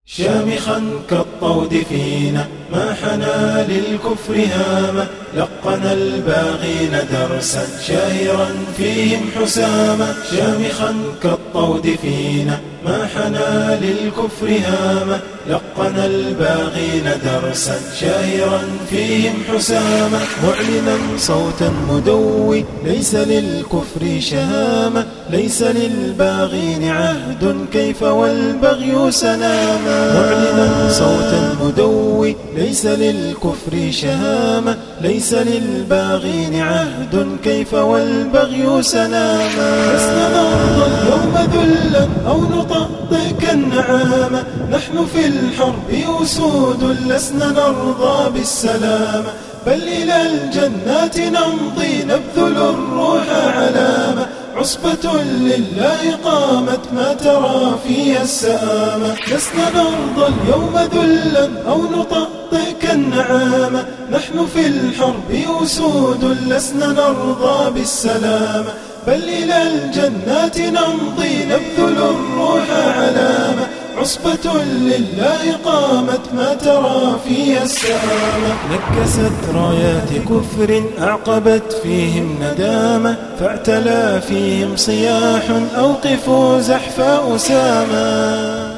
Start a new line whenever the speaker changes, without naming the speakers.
شامخا كالطود فينا ما حنى للكفر هاما، لقن الباغين درسا شاهرا فيهم حساما. شامخا كالطود فينا ما حنى للكفر هاما، لقن الباغين درسا شاهرا فيهم حساما. معلنا صوتا مدوي ليس للكفر شهامة، ليس للباغين عهد كيف والبغي سناما. معلنا صوتا مدوي ليس للكفر شهامة، ليس للباغين عهد كيف والبغي سناما. لسنا نرضى اليوم ذلا أو نطأطئ كالنعامة، نحن في الحرب أسود لسنا نرضى بالسلامة، بل إلى الجنات نمضي نبذل الروح علامة. عصبة لله قامت ما ترى فيها السآمة، لسنا نرضى اليوم ذلا أو نطأطئ كالنعامة، نحن في الحرب أسود لسنا نرضى بالسلامة، بل إلى الجنات نمضي نبذل الروح علامة. عصبة لله قامت ما ترى فيها السآمة، نكست رايات كفر أعقبت فيهم ندامة، فاعتلى فيهم صياح أوقفوا زحف أسامة.